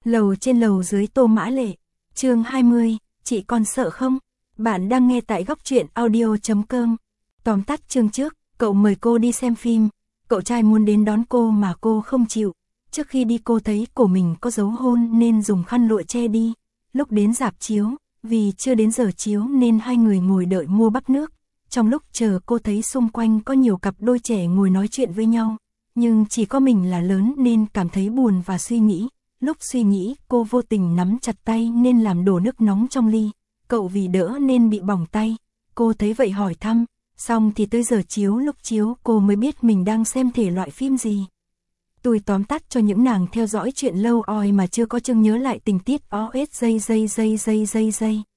Lầu trên lầu dưới Tô Mã Lệ. Chương 20, chị còn sợ không? Bạn đang nghe tại góc truyện audio.com. Tóm tắt chương trước, cậu mời cô đi xem phim. Cậu trai muốn đến đón cô mà cô không chịu. Trước khi đi cô thấy cổ mình có dấu hôn nên dùng khăn lụa che đi. Lúc đến rạp chiếu, vì chưa đến giờ chiếu nên hai người ngồi đợi mua bắp nước. Trong lúc chờ cô thấy xung quanh có nhiều cặp đôi trẻ ngồi nói chuyện với nhau. Nhưng chỉ có mình là lớn nên cảm thấy buồn và suy nghĩ. Lúc suy nghĩ, cô vô tình nắm chặt tay nên làm đổ nước nóng trong ly. Cậu vì đỡ nên bị bỏng tay. Cô thấy vậy hỏi thăm. Xong thì tới giờ chiếu, lúc chiếu cô mới biết mình đang xem thể loại phim gì. Tôi tóm tắt cho những nàng theo dõi chuyện lâu oi mà chưa có chương nhớ lại tình tiết OSJJJJJJ.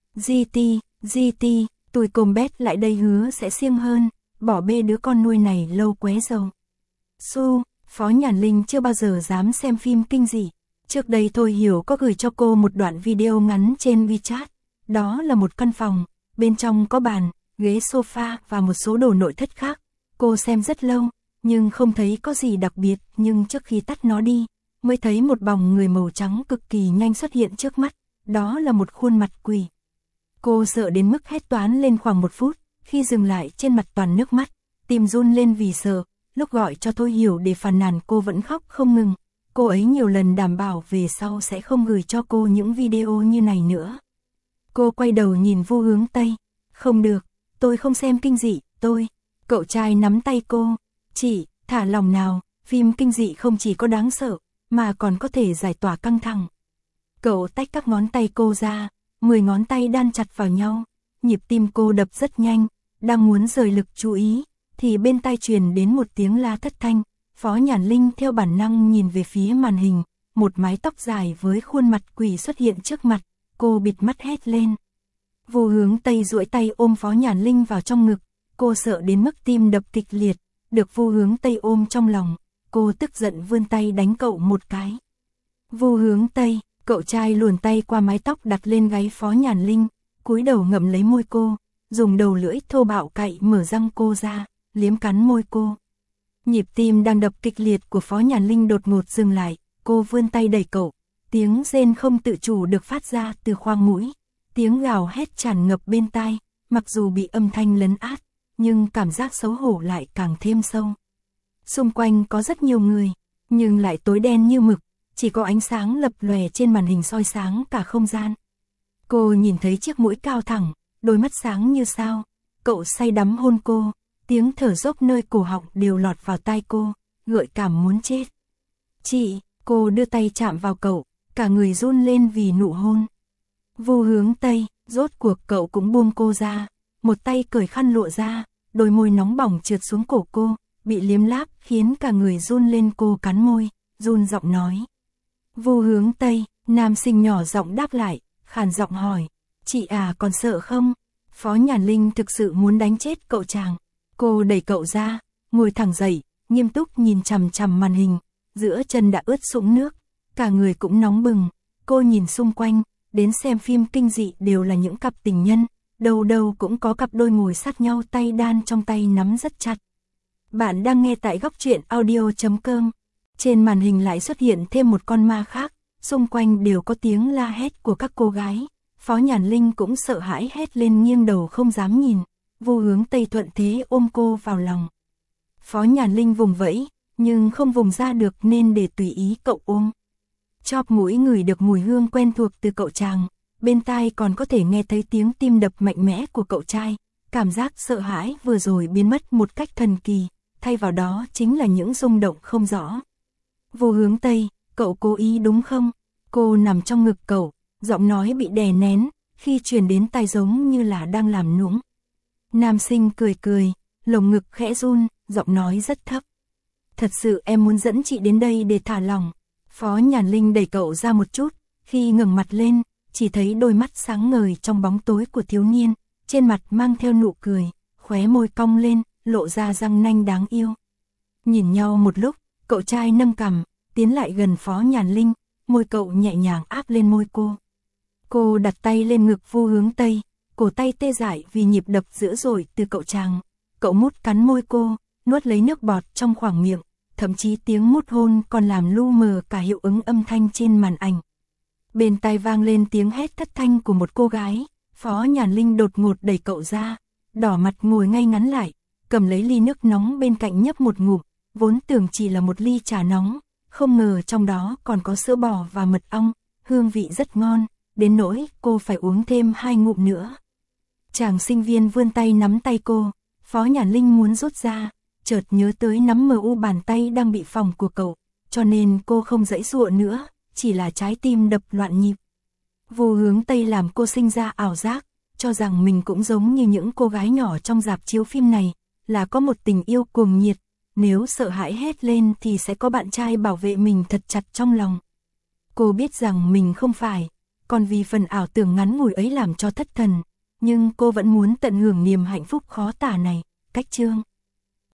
GT, tôi côm bét lại đây hứa sẽ siêng hơn, bỏ bê đứa con nuôi này lâu qué dầu. Phó Nhàn Linh chưa bao giờ dám xem phim kinh dị. Trước đây Thôi Hiểu có gửi cho cô một đoạn video ngắn trên WeChat. Đó là một căn phòng, bên trong có bàn, ghế sofa và một số đồ nội thất khác. Cô xem rất lâu, nhưng không thấy có gì đặc biệt, nhưng trước khi tắt nó đi, mới thấy một bóng người màu trắng cực kỳ nhanh xuất hiện trước mắt. Đó là một khuôn mặt quỷ. Cô sợ đến mức hét toáng lên khoảng 1 phút, khi dừng lại trên mặt toàn nước mắt, tim run lên vì sợ. Lúc gọi cho Thôi Hiểu để phàn nàn cô vẫn khóc không ngừng. Cô ấy nhiều lần đảm bảo về sau sẽ không gửi cho cô những video như này nữa. Cô quay đầu nhìn Vu Hướng Tây. Không được, tôi không xem kinh dị, tôi. Cậu trai nắm tay cô. Chị, thả lòng nào, phim kinh dị không chỉ có đáng sợ, mà còn có thể giải tỏa căng thẳng. Cậu tách các ngón tay cô ra, 10 ngón tay đan chặt vào nhau. Nhịp tim cô đập rất nhanh, đang muốn rời lực chú ý, thì bên tai truyền đến một tiếng la thất thanh. Phó Nhàn Linh theo bản năng nhìn về phía màn hình, một mái tóc dài với khuôn mặt quỷ xuất hiện trước mặt, cô bịt mắt hét lên. Vu Hướng Tây duỗi tay ôm Phó Nhàn Linh vào trong ngực, cô sợ đến mức tim đập kịch liệt, được Vu Hướng Tây ôm trong lòng, cô tức giận vươn tay đánh cậu một cái. Vu Hướng Tây, cậu trai luồn tay qua mái tóc đặt lên gáy Phó Nhàn Linh, cúi đầu ngậm lấy môi cô, dùng đầu lưỡi thô bạo cạy mở răng cô ra, liếm cắn môi cô. Nhịp tim đang đập kịch liệt của Phó Nhàn Linh đột ngột dừng lại, cô vươn tay đẩy cậu, tiếng rên không tự chủ được phát ra từ khoang mũi, tiếng gào hét tràn ngập bên tai, mặc dù bị âm thanh lấn át, nhưng cảm giác xấu hổ lại càng thêm sâu. Xung quanh có rất nhiều người, nhưng lại tối đen như mực, chỉ có ánh sáng lập lòe trên màn hình soi sáng cả không gian. Cô nhìn thấy chiếc mũi cao thẳng, đôi mắt sáng như sao, cậu say đắm hôn cô. Tiếng thở dốc nơi cổ họng đều lọt vào tai cô, gợi cảm muốn chết. Chị, cô đưa tay chạm vào cậu, cả người run lên vì nụ hôn. Vu Hướng Tây, rốt cuộc cậu cũng buông cô ra, một tay cởi khăn lụa ra, đôi môi nóng bỏng trượt xuống cổ cô, bị liếm láp khiến cả người run lên. Cô cắn môi, run giọng nói. Vu Hướng Tây, nam sinh nhỏ giọng đáp lại, khàn giọng hỏi, chị à còn sợ không? Phó Nhàn Linh thực sự muốn đánh chết cậu chàng. Cô đẩy cậu ra, ngồi thẳng dậy, nghiêm túc nhìn chằm chằm màn hình, giữa chân đã ướt sũng nước, cả người cũng nóng bừng. Cô nhìn xung quanh, đến xem phim kinh dị đều là những cặp tình nhân, đâu đâu cũng có cặp đôi ngồi sát nhau tay đan trong tay nắm rất chặt. Bạn đang nghe tại góc truyện audio.com. Trên màn hình lại xuất hiện thêm một con ma khác, xung quanh đều có tiếng la hét của các cô gái. Phó Nhàn Linh cũng sợ hãi hét lên nghiêng đầu không dám nhìn. Vu Hướng Tây thuận thế ôm cô vào lòng. Phó Nhàn Linh vùng vẫy, nhưng không vùng ra được nên để tùy ý cậu ôm. Chóp mũi ngửi được mùi hương quen thuộc từ cậu chàng, bên tai còn có thể nghe thấy tiếng tim đập mạnh mẽ của cậu trai. Cảm giác sợ hãi vừa rồi biến mất một cách thần kỳ, thay vào đó chính là những rung động không rõ. Vu Hướng Tây, cậu cố ý đúng không? Cô nằm trong ngực cậu, giọng nói bị đè nén, khi truyền đến tai giống như là đang làm nũng. Nam sinh cười cười, lồng ngực khẽ run, giọng nói rất thấp. Thật sự em muốn dẫn chị đến đây để thả lỏng. Phó Nhàn Linh đẩy cậu ra một chút, khi ngẩng mặt lên, chỉ thấy đôi mắt sáng ngời trong bóng tối của thiếu niên, trên mặt mang theo nụ cười, khóe môi cong lên, lộ ra răng nanh đáng yêu. Nhìn nhau một lúc, cậu trai nâng cằm, tiến lại gần Phó Nhàn Linh, môi cậu nhẹ nhàng áp lên môi cô. Cô đặt tay lên ngực Vu Hướng Tây, cổ tay tê dại vì nhịp đập dữ dội từ cậu chàng. Cậu mút cắn môi cô, nuốt lấy nước bọt trong khoang miệng, thậm chí tiếng mút hôn còn làm lu mờ cả hiệu ứng âm thanh trên màn ảnh. Bên tai vang lên tiếng hét thất thanh của một cô gái, Phó Nhàn Linh đột ngột đẩy cậu ra, đỏ mặt ngồi ngay ngắn lại, cầm lấy ly nước nóng bên cạnh nhấp một ngụm, vốn tưởng chỉ là một ly trà nóng, không ngờ trong đó còn có sữa bò và mật ong, hương vị rất ngon, đến nỗi cô phải uống thêm 2 ngụm nữa. Chàng sinh viên vươn tay nắm tay cô, Phó Nhàn Linh muốn rút ra, chợt nhớ tới nắm MU bàn tay đang bị phỏng của cậu, cho nên cô không giãy giụa nữa, chỉ là trái tim đập loạn nhịp. Vô hướng Tây làm cô sinh ra ảo giác, cho rằng mình cũng giống như những cô gái nhỏ trong rạp chiếu phim này, là có một tình yêu cuồng nhiệt, nếu sợ hãi hét lên thì sẽ có bạn trai bảo vệ mình thật chặt trong lòng. Cô biết rằng mình không phải, còn vì phần ảo tưởng ngắn ngủi ấy làm cho thất thần, nhưng cô vẫn muốn tận hưởng niềm hạnh phúc khó tả này. Cách chương